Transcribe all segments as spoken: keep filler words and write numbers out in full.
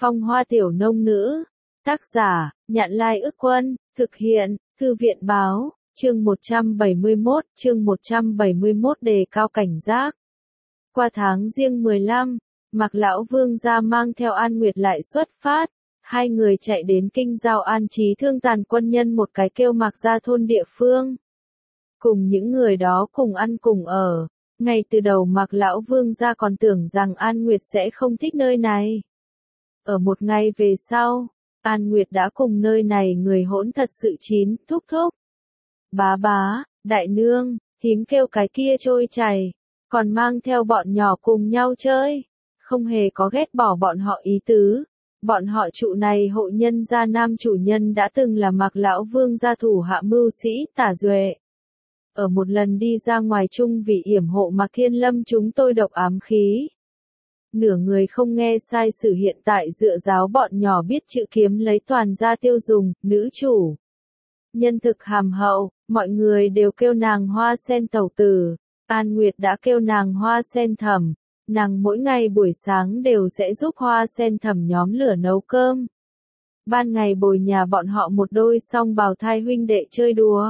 Phong hoa tiểu nông nữ. Tác giả, Nhạn Lai Ức Quân, thực hiện, Thư viện Báo, chương một trăm bảy mươi mốt, chương một trăm bảy mươi mốt đề cao cảnh giác. Qua tháng Giêng mười lăm, Mạc lão vương gia mang theo An Nguyệt lại xuất phát, hai người chạy đến kinh giao an trí thương tàn quân nhân một cái kêu Mạc gia thôn địa phương. Cùng những người đó cùng ăn cùng ở, ngay từ đầu Mạc lão vương gia còn tưởng rằng An Nguyệt sẽ không thích nơi này. Ở một ngày về sau, An Nguyệt đã cùng nơi này người hỗn thật sự chín, thúc thúc. Bá bá, đại nương, thím kêu cái kia trôi chảy, còn mang theo bọn nhỏ cùng nhau chơi, không hề có ghét bỏ bọn họ ý tứ. Bọn họ trụ này hộ nhân gia nam chủ nhân đã từng là Mạc lão vương gia thủ hạ mưu sĩ Tả Duệ. Ở một lần đi ra ngoài chung vì yểm hộ Mạc Thiên Lâm chúng tôi độc ám khí. Nửa người không nghe sai sự hiện tại dựa giáo bọn nhỏ biết chữ kiếm lấy toàn ra tiêu dùng, nữ chủ. Nhân thực hàm hậu, mọi người đều kêu nàng Hoa Sen tẩu tử, An Nguyệt đã kêu nàng Hoa Sen thẩm, nàng mỗi ngày buổi sáng đều sẽ giúp Hoa Sen thẩm nhóm lửa nấu cơm. Ban ngày bồi nhà bọn họ một đôi song bào thai huynh đệ chơi đùa.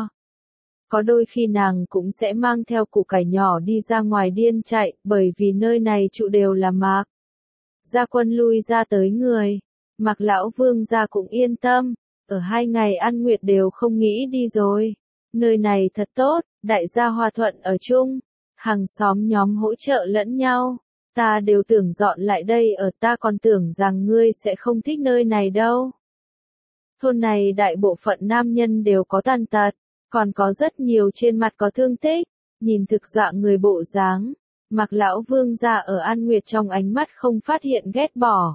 Có đôi khi nàng cũng sẽ mang theo củ cải nhỏ đi ra ngoài điên chạy, bởi vì nơi này trụ đều là Mạc gia quân lui ra tới người. Mạc lão vương gia cũng yên tâm, ở hai ngày An Nguyệt đều không nghĩ đi rồi. Nơi này thật tốt, đại gia hòa thuận ở chung, hàng xóm nhóm hỗ trợ lẫn nhau. Ta đều tưởng dọn lại đây ở, ta còn tưởng rằng ngươi sẽ không thích nơi này đâu. Thôn này đại bộ phận nam nhân đều có tàn tật, còn có rất nhiều trên mặt có thương tích, nhìn thực dọa người bộ dáng. Mạc lão vương gia ở An Nguyệt trong ánh mắt không phát hiện ghét bỏ,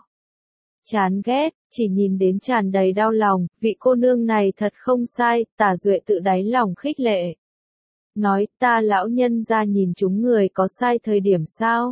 chán ghét, chỉ nhìn đến tràn đầy đau lòng, vị cô nương này thật không sai. Tả Duệ tự đáy lòng khích lệ. Nói, ta lão nhân gia nhìn chúng người có sai thời điểm sao?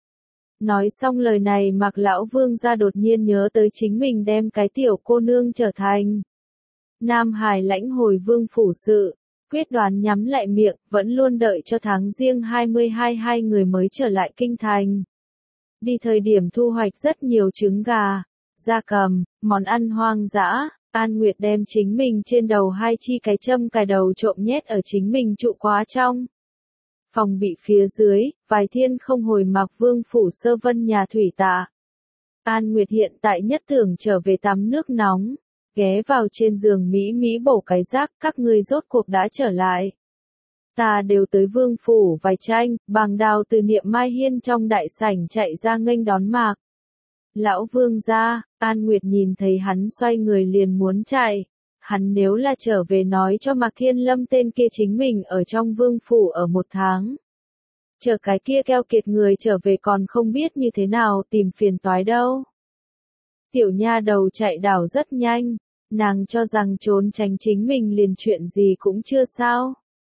Nói xong lời này Mạc lão vương gia đột nhiên nhớ tới chính mình đem cái tiểu cô nương trở thành Nam Hải lãnh hồi vương phủ sự, quyết đoán nhắm lại miệng, vẫn luôn đợi cho tháng Giêng hai mươi hai hai người mới trở lại kinh thành. Đi thời điểm thu hoạch rất nhiều trứng gà, gia cầm, món ăn hoang dã. An Nguyệt đem chính mình trên đầu hai chi cái châm cài đầu trộm nhét ở chính mình trụ quá trong phòng bị phía dưới, vài thiên không hồi Mạc vương phủ Sơ Vân nhà thủy tạ. An Nguyệt hiện tại nhất tưởng trở về tắm nước nóng, ghé vào trên giường mỹ mỹ bổ cái rác, các ngươi rốt cuộc đã trở lại. Ta đều tới vương phủ vài tranh, Bàng Đào từ Niệm Mai Hiên trong đại sảnh chạy ra nghênh đón Mạc lão vương gia. An Nguyệt nhìn thấy hắn xoay người liền muốn chạy. Hắn nếu là trở về nói cho Mạc Thiên Lâm tên kia chính mình ở trong vương phủ ở một tháng. Chờ cái kia keo kiệt người trở về còn không biết như thế nào tìm phiền toái đâu. Tiểu nha đầu chạy đảo rất nhanh, nàng cho rằng trốn tránh chính mình liền chuyện gì cũng chưa sao.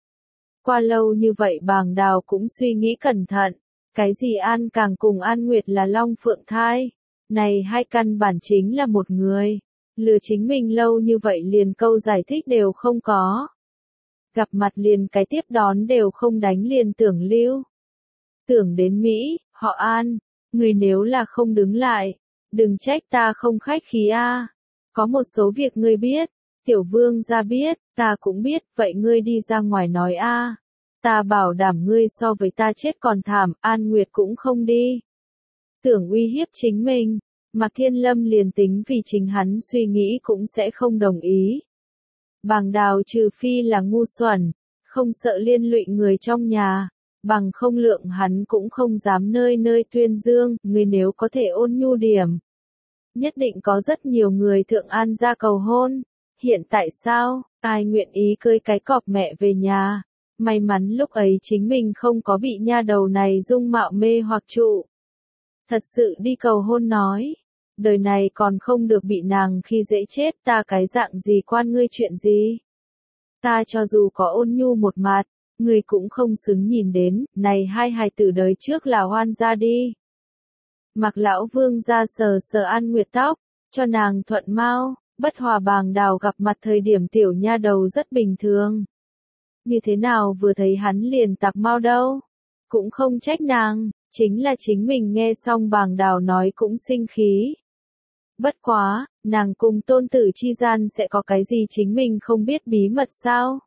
Qua lâu như vậy Bàng Đào cũng suy nghĩ cẩn thận, cái gì An Càng cùng An Nguyệt là long phượng thai, này hai căn bản chính là một người. Lừa chính mình lâu như vậy liền câu giải thích đều không có. Gặp mặt liền cái tiếp đón đều không đánh liền tưởng lưu. Tưởng đến Mỹ, họ An, người nếu là không đứng lại, đừng trách ta không khách khí a. Có một số việc ngươi biết, tiểu vương gia biết, ta cũng biết, vậy ngươi đi ra ngoài nói a. Ta bảo đảm ngươi so với ta chết còn thảm. An Nguyệt cũng không đi. Tưởng uy hiếp chính mình. Mạc Thiên Lâm liền tính vì chính hắn suy nghĩ cũng sẽ không đồng ý. Bàng Đào trừ phi là ngu xuẩn, không sợ liên lụy người trong nhà, bằng không lượng hắn cũng không dám nơi nơi tuyên dương. Người nếu có thể ôn nhu điểm, nhất định có rất nhiều người thượng An ra cầu hôn. Hiện tại sao, ai nguyện ý cưới cái cọp mẹ về nhà? May mắn lúc ấy chính mình không có bị nha đầu này dung mạo mê hoặc trụ. Thật sự đi cầu hôn nói, đời này còn không được bị nàng khi dễ chết. Ta cái dạng gì quan ngươi chuyện gì? Ta cho dù có ôn nhu một mặt, ngươi cũng không xứng nhìn đến. Này hai hài tử đời trước là hoan gia đi. Mạc lão vương gia sờ sờ An Nguyệt tóc, cho nàng thuận mau. Bất hòa Bàng Đào gặp mặt thời điểm tiểu nha đầu rất bình thường. Như thế nào vừa thấy hắn liền tạc mau đâu? Cũng không trách nàng, chính là chính mình nghe xong Bàng Đào nói cũng sinh khí. Bất quá, nàng cùng tôn tử chi gian sẽ có cái gì chính mình không biết bí mật sao?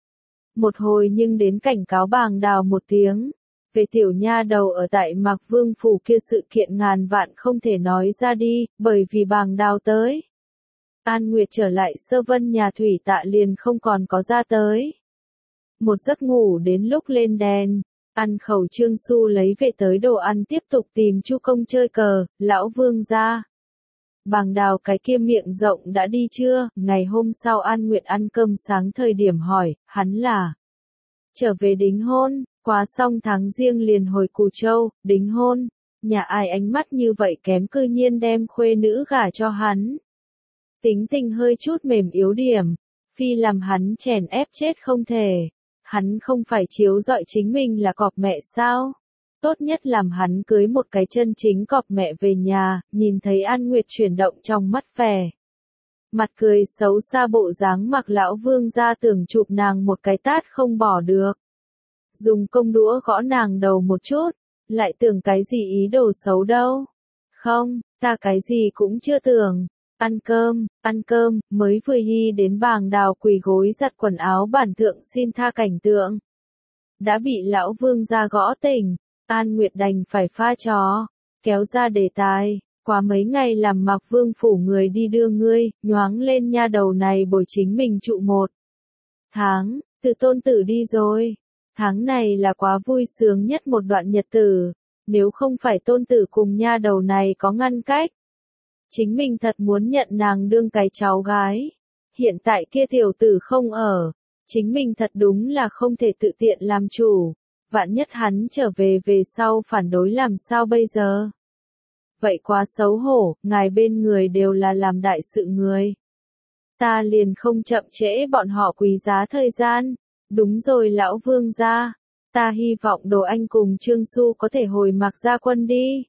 Một hồi nhưng đến cảnh cáo bàng đào một tiếng. Về tiểu nha đầu ở tại Mạc Vương Phủ kia sự kiện ngàn vạn không thể nói ra đi, bởi vì bàng đào tới. An Nguyệt trở lại Sơ Vân nhà thủy tạ liền không còn có ra tới. Một giấc ngủ đến lúc lên đèn, ăn khẩu Trương Xu lấy về tới đồ ăn tiếp tục tìm Chu Công chơi cờ, lão Vương ra. Bàng đào cái kia miệng rộng đã đi chưa, ngày hôm sau An Nguyệt ăn cơm sáng thời điểm hỏi, hắn là trở về đính hôn, quá xong tháng riêng liền hồi Cù Châu, đính hôn, nhà ai ánh mắt như vậy kém cư nhiên đem khuê nữ gả cho hắn. Tính tình hơi chút mềm yếu điểm, phi làm hắn chèn ép chết không thể, hắn không phải chiếu dọi chính mình là cọp mẹ sao? Tốt nhất làm hắn cưới một cái chân chính cọp mẹ về nhà, nhìn thấy An Nguyệt chuyển động trong mắt vẻ. Mặt cười xấu xa bộ dáng Mặc lão Vương ra tưởng chụp nàng một cái tát không bỏ được. Dùng công đũa gõ nàng đầu một chút, lại tưởng cái gì ý đồ xấu đâu. Không, ta cái gì cũng chưa tưởng. Ăn cơm, ăn cơm, mới vừa hi đến bàng đào quỳ gối giặt quần áo bản thượng xin tha cảnh tượng. Đã bị lão Vương ra gõ tỉnh, An Nguyệt đành phải pha trò, kéo ra đề tài, quá mấy ngày làm Mạc Vương Phủ người đi đưa ngươi, nhoáng lên nha đầu này bồi chính mình trụ một tháng, từ tôn tử đi rồi. Tháng này là quá vui sướng nhất một đoạn nhật tử, nếu không phải tôn tử cùng nha đầu này có ngăn cách. Chính mình thật muốn nhận nàng đương cái cháu gái. Hiện tại kia tiểu tử không ở, chính mình thật đúng là không thể tự tiện làm chủ. Vạn nhất hắn trở về về sau phản đối làm sao bây giờ? Vậy quá xấu hổ, ngài bên người đều là làm đại sự người. Ta liền không chậm trễ bọn họ quý giá thời gian. Đúng rồi lão Vương gia, ta hy vọng Đồ Anh cùng Trương Xu có thể hồi Mạc gia quân đi.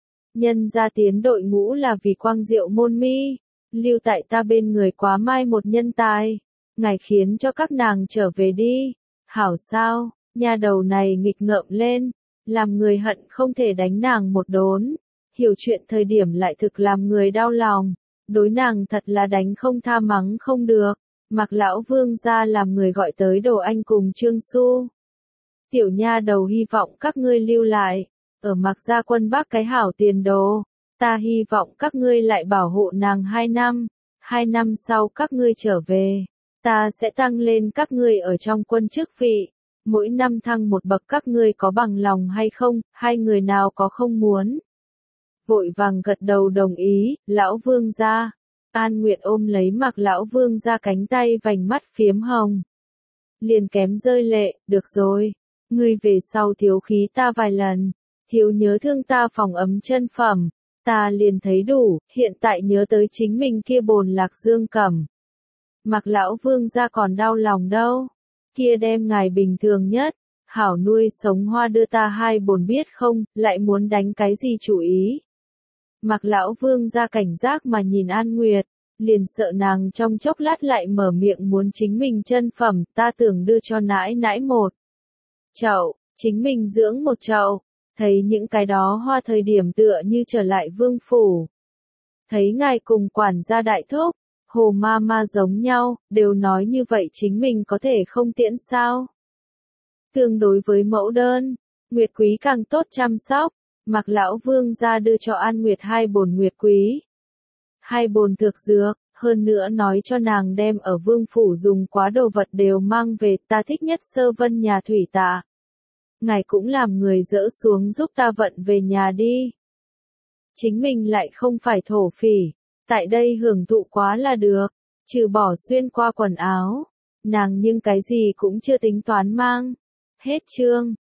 Nhân gia tiến đội ngũ là vì quang diệu môn mi, lưu tại ta bên người quá mai một nhân tài, ngài khiến cho các nàng trở về đi. Hảo sao, nha đầu này nghịch ngợm lên, làm người hận không thể đánh nàng một đốn, hiểu chuyện thời điểm lại thực làm người đau lòng, đối nàng thật là đánh không tha mắng không được. Mạc lão Vương ra làm người gọi tới Đồ Anh cùng Trương Xu. Tiểu nha đầu hy vọng các ngươi lưu lại, ở Mạc gia quân Bắc cái hảo tiền đồ, ta hy vọng các ngươi lại bảo hộ nàng hai năm, hai năm sau các ngươi trở về, ta sẽ tăng lên các ngươi ở trong quân chức vị, mỗi năm thăng một bậc các ngươi có bằng lòng hay không, hai người nào có không muốn. Vội vàng gật đầu đồng ý, lão Vương gia. An Nguyệt ôm lấy Mạc lão Vương ra cánh tay vành mắt phiếm hồng. Liền kém rơi lệ, được rồi. Ngươi về sau thiếu khí ta vài lần. Thiếu nhớ thương ta phòng ấm chân phẩm. Ta liền thấy đủ, hiện tại nhớ tới chính mình kia bồn lạc dương cẩm. Mạc lão Vương ra còn đau lòng đâu. Kia đem ngài bình thường nhất. Hảo nuôi sống hoa đưa ta hai bồn biết không, lại muốn đánh cái gì chủ ý. Mạc lão Vương ra cảnh giác mà nhìn An Nguyệt, liền sợ nàng trong chốc lát lại mở miệng muốn chính mình chân phẩm, ta tưởng đưa cho nãi nãi một chậu, chính mình dưỡng một chậu, thấy những cái đó hoa thời điểm tựa như trở lại vương phủ. Thấy ngài cùng quản gia đại thúc, hồ ma ma giống nhau, đều nói như vậy chính mình có thể không tiễn sao. Tương đối với mẫu đơn, Nguyệt Quý càng tốt chăm sóc. Mạc lão Vương ra đưa cho An Nguyệt hai bồn Nguyệt Quý. Hai bồn thực dược, hơn nữa nói cho nàng đem ở vương phủ dùng quá đồ vật đều mang về, ta thích nhất Sơ Vân nhà thủy tạ. Ngài cũng làm người dỡ xuống giúp ta vận về nhà đi. Chính mình lại không phải thổ phỉ, tại đây hưởng thụ quá là được, trừ bỏ xuyên qua quần áo, nàng nhưng cái gì cũng chưa tính toán mang. Hết chương.